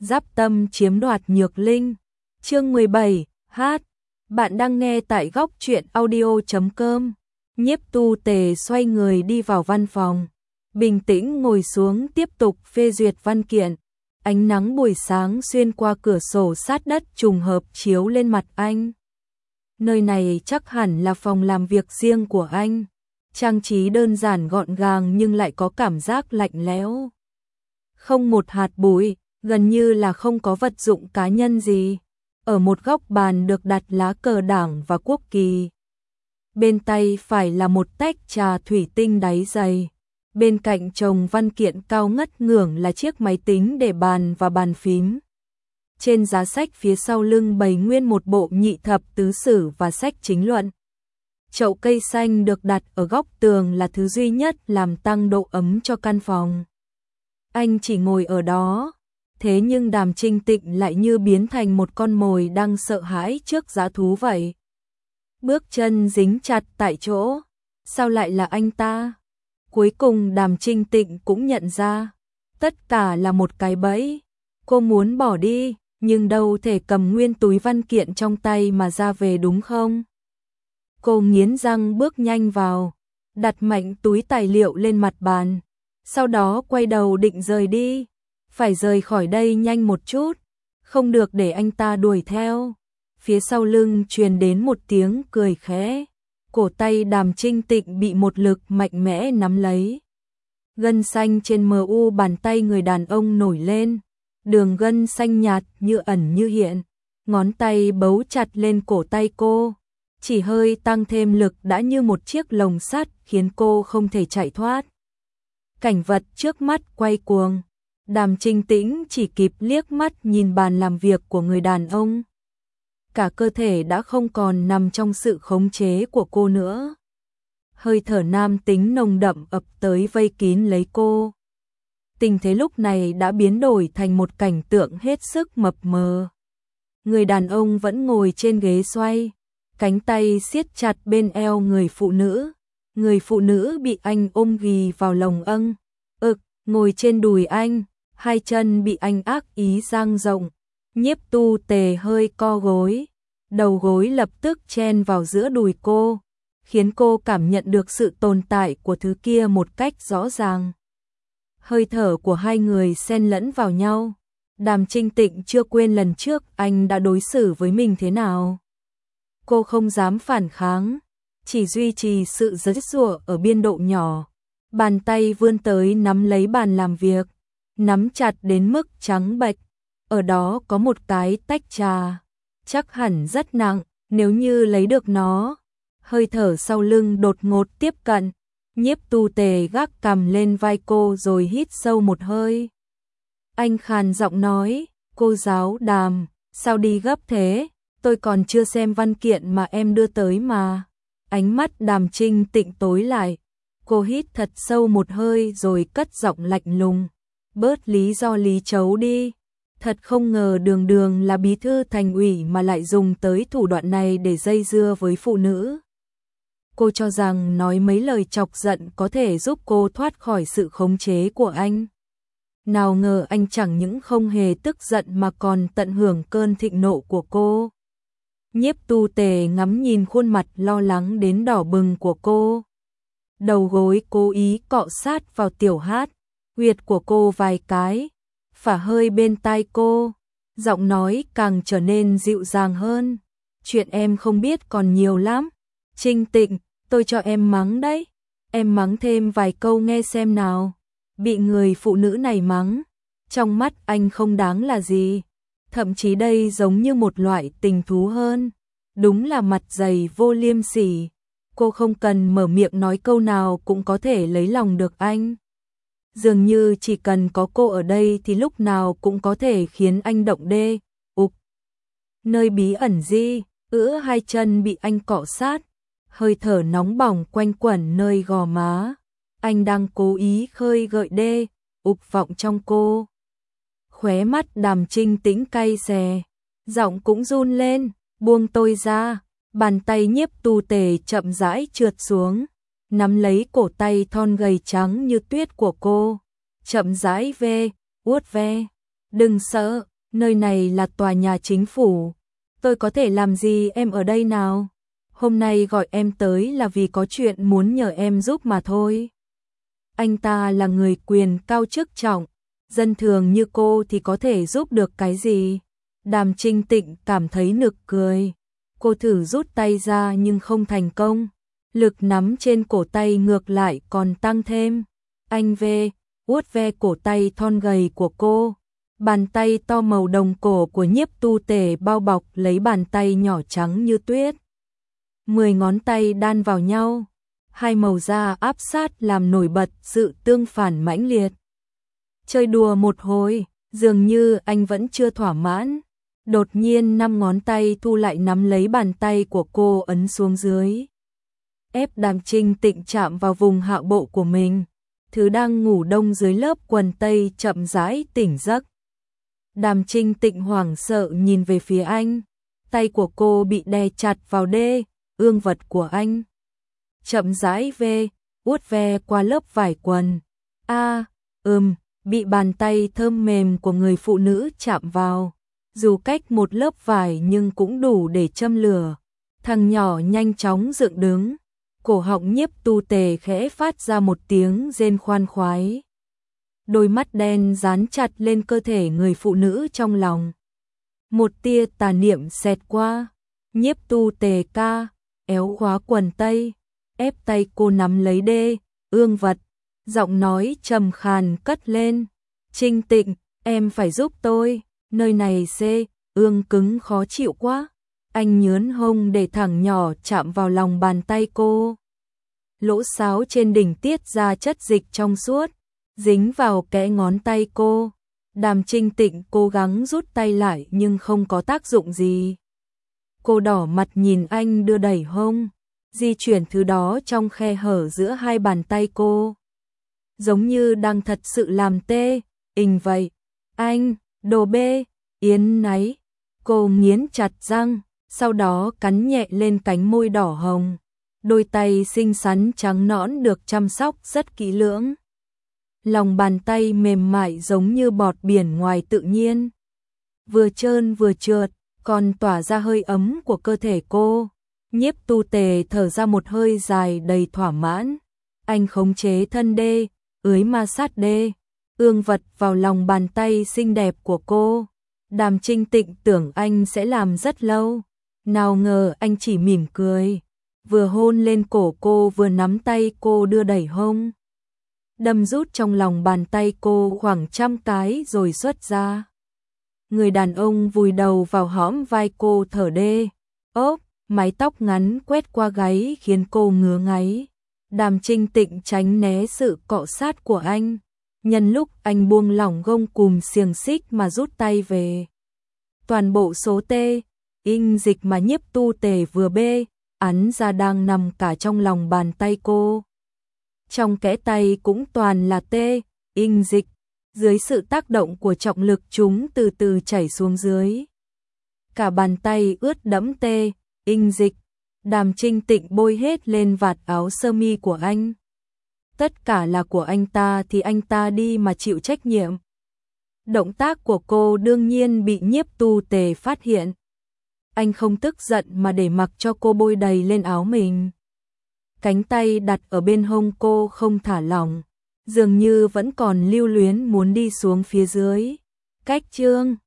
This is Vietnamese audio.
Giáp tâm chiếm đoạt nhược linh. Chương 17, hát. Bạn đang nghe tại góc truyện audio.com. Nhiếp Tu Tề xoay người đi vào văn phòng, bình tĩnh ngồi xuống tiếp tục phê duyệt văn kiện. Ánh nắng buổi sáng xuyên qua cửa sổ sát đất trùng hợp chiếu lên mặt anh. Nơi này chắc hẳn là phòng làm việc riêng của anh. Trang trí đơn giản gọn gàng nhưng lại có cảm giác lạnh lẽo. Không một hạt bụi, gần như là không có vật dụng cá nhân gì. Ở một góc bàn được đặt lá cờ đảng và quốc kỳ. Bên tay phải là một tách trà thủy tinh đáy dày. Bên cạnh chồng văn kiện cao ngất ngưởng là chiếc máy tính để bàn và bàn phím. Trên giá sách phía sau lưng bày nguyên một bộ nhị thập tứ sử và sách chính luận. Chậu cây xanh được đặt ở góc tường là thứ duy nhất làm tăng độ ấm cho căn phòng. Anh chỉ ngồi ở đó, thế nhưng Đàm Trinh Tịnh lại như biến thành một con mồi đang sợ hãi trước dã thú vậy. Bước chân dính chặt tại chỗ, sao lại là anh ta? Cuối cùng Đàm Trinh Tịnh cũng nhận ra, tất cả là một cái bẫy. Cô muốn bỏ đi, nhưng đâu thể cầm nguyên túi văn kiện trong tay mà ra về đúng không? Cô nghiến răng bước nhanh vào, đặt mạnh túi tài liệu lên mặt bàn, sau đó quay đầu định rời đi. Phải rời khỏi đây nhanh một chút, không được để anh ta đuổi theo. Phía sau lưng truyền đến một tiếng cười khẽ, cổ tay Đàm Trinh Tịnh bị một lực mạnh mẽ nắm lấy. Gân xanh trên mu bàn tay người đàn ông nổi lên, đường gân xanh nhạt như ẩn như hiện, ngón tay bấu chặt lên cổ tay cô, chỉ hơi tăng thêm lực đã như một chiếc lồng sắt khiến cô không thể chạy thoát. Cảnh vật trước mắt quay cuồng, Đàm Trinh Tĩnh chỉ kịp liếc mắt nhìn bàn làm việc của người đàn ông. Cả cơ thể đã không còn nằm trong sự khống chế của cô nữa. Hơi thở nam tính nồng đậm ập tới vây kín lấy cô. Tình thế lúc này đã biến đổi thành một cảnh tượng hết sức mập mờ. Người đàn ông vẫn ngồi trên ghế xoay, cánh tay siết chặt bên eo người phụ nữ. Người phụ nữ bị anh ôm ghì vào lồng ngồi trên đùi anh, hai chân bị anh ác ý dang rộng. Nhiếp Tu Tề hơi co gối, đầu gối lập tức chen vào giữa đùi cô, khiến cô cảm nhận được sự tồn tại của thứ kia một cách rõ ràng. Hơi thở của hai người xen lẫn vào nhau. Đàm Trinh Tịnh chưa quên lần trước anh đã đối xử với mình thế nào. Cô không dám phản kháng, chỉ duy trì sự giãy giụa ở biên độ nhỏ. Bàn tay vươn tới nắm lấy bàn làm việc, nắm chặt đến mức trắng bệch. Ở đó có một cái tách trà, chắc hẳn rất nặng, nếu như lấy được nó. Hơi thở sau lưng đột ngột tiếp cận, Nhiếp Tu Tề gác cằm lên vai cô rồi hít sâu một hơi. Anh khàn giọng nói, cô giáo Đàm, sao đi gấp thế, tôi còn chưa xem văn kiện mà em đưa tới mà. Ánh mắt Đàm Trinh Tịnh tối lại, cô hít thật sâu một hơi rồi cất giọng lạnh lùng, bớt lý do lý chấu đi. Thật không ngờ đường đường là bí thư thành ủy mà lại dùng tới thủ đoạn này để dây dưa với phụ nữ. Cô cho rằng nói mấy lời chọc giận có thể giúp cô thoát khỏi sự khống chế của anh. Nào ngờ anh chẳng những không hề tức giận mà còn tận hưởng cơn thịnh nộ của cô. Nhiếp Tu Tề ngắm nhìn khuôn mặt lo lắng đến đỏ bừng của cô. Đầu gối cố ý cọ sát vào tiểu hát, huyệt của cô vài cái, phả hơi bên tai cô, giọng nói càng trở nên dịu dàng hơn. Chuyện em không biết còn nhiều lắm. Trinh Tịnh, tôi cho em mắng đấy. Em mắng thêm vài câu nghe xem nào. Bị người phụ nữ này mắng, trong mắt anh không đáng là gì. Thậm chí đây giống như một loại tình thú hơn. Đúng là mặt dày vô liêm sỉ. Cô không cần mở miệng nói câu nào cũng có thể lấy lòng được anh. Dường như chỉ cần có cô ở đây thì lúc nào cũng có thể khiến anh động đê. Nơi bí ẩn hai chân bị anh cọ sát, hơi thở nóng bỏng quanh quẩn nơi gò má. Anh đang cố ý khơi gợi đê, vọng trong cô. Khóe mắt Đàm Trinh Tĩnh cay xè, giọng cũng run lên, buông tôi ra. Bàn tay Nhiếp Tu Tề chậm rãi trượt xuống, nắm lấy cổ tay thon gầy trắng như tuyết của cô, chậm rãi vuốt ve. Đừng sợ, Nơi này là tòa nhà chính phủ. Tôi có thể làm gì em ở đây nào? Hôm nay gọi em tới là vì có chuyện muốn nhờ em giúp mà thôi. Anh ta là người quyền cao chức trọng, dân thường như cô thì có thể giúp được cái gì? Đàm Trinh Tịnh cảm thấy nực cười. Cô thử rút tay ra nhưng không thành công. Lực nắm trên cổ tay ngược lại còn tăng thêm. Anh vuốt ve cổ tay thon gầy của cô. Bàn tay to màu đồng cổ của Nhiếp Tu Tề bao bọc lấy bàn tay nhỏ trắng như tuyết. 10 ngón tay đan vào nhau. Hai màu da áp sát làm nổi bật sự tương phản mãnh liệt. Chơi đùa một hồi, dường như anh vẫn chưa thỏa mãn. Đột nhiên 5 ngón tay thu lại nắm lấy bàn tay của cô ấn xuống dưới. Ép Đàm Trinh Tịnh chạm vào vùng hạ bộ của mình. Thứ đang ngủ đông dưới lớp quần tây chậm rãi tỉnh giấc. Đàm Trinh Tịnh hoảng sợ nhìn về phía anh. Tay của cô bị đè chặt vào ương vật của anh. Chậm rãi uốt ve qua lớp vải quần. Bị bàn tay thơm mềm của người phụ nữ chạm vào. Dù cách một lớp vải nhưng cũng đủ để châm lửa. Thằng nhỏ nhanh chóng dựng đứng. Cổ họng Nhiếp Tu Tề khẽ phát ra một tiếng rên khoan khoái. Đôi mắt đen dán chặt lên cơ thể người phụ nữ trong lòng. Một tia tà niệm xẹt qua. Nhiếp Tu Tề éo khóa quần tây, ép tay cô nắm lấy ương vật. Giọng nói trầm khàn cất lên. Trinh Tịnh, em phải giúp tôi, nơi này ương cứng khó chịu quá. Anh nhướn hông để thẳng nhỏ chạm vào lòng bàn tay cô. Lỗ sáo trên đỉnh tiết ra chất dịch trong suốt, dính vào kẽ ngón tay cô. Đàm Trinh Tịnh cố gắng rút tay lại nhưng không có tác dụng gì. Cô đỏ mặt nhìn anh đưa đẩy hông, di chuyển thứ đó trong khe hở giữa hai bàn tay cô. Giống như đang thật sự làm vậy. Anh, đồ yến náy. Cô nghiến chặt răng, sau đó cắn nhẹ lên cánh môi đỏ hồng. Đôi tay xinh xắn trắng nõn được chăm sóc rất kỹ lưỡng. Lòng bàn tay mềm mại giống như bọt biển ngoài tự nhiên. Vừa trơn vừa trượt, còn tỏa ra hơi ấm của cơ thể cô. Nhiếp Tu Tề thở ra một hơi dài đầy thỏa mãn. Anh khống chế thân ma sát ương vật vào lòng bàn tay xinh đẹp của cô. Đàm Trinh Tịnh tưởng anh sẽ làm rất lâu. Nào ngờ anh chỉ mỉm cười. Vừa hôn lên cổ cô vừa nắm tay cô đưa đẩy hông. Đâm rút trong lòng bàn tay cô khoảng 100 cái rồi xuất ra. Người đàn ông vùi đầu vào hõm vai cô thở mái tóc ngắn quét qua gáy khiến cô ngứa ngáy. Đàm Trinh Tịnh tránh né sự cọ sát của anh. Nhân lúc anh buông lỏng gông cùm xiềng xích mà rút tay về. Toàn bộ số dịch mà Nhiếp Tu Tề vừa ắn ra đang nằm cả trong lòng bàn tay cô. Trong kẽ tay cũng toàn là dịch. Dưới sự tác động của trọng lực chúng từ từ chảy xuống dưới. Cả bàn tay ướt đẫm dịch. Đàm Trinh Tịnh bôi hết lên vạt áo sơ mi của anh. Tất cả là của anh ta thì anh ta đi mà chịu trách nhiệm. Động tác của cô đương nhiên bị Nhiếp Tu Tề phát hiện. Anh không tức giận mà để mặc cho cô bôi đầy lên áo mình. Cánh tay đặt ở bên hông cô không thả lỏng, dường như vẫn còn lưu luyến muốn đi xuống phía dưới. Cách chương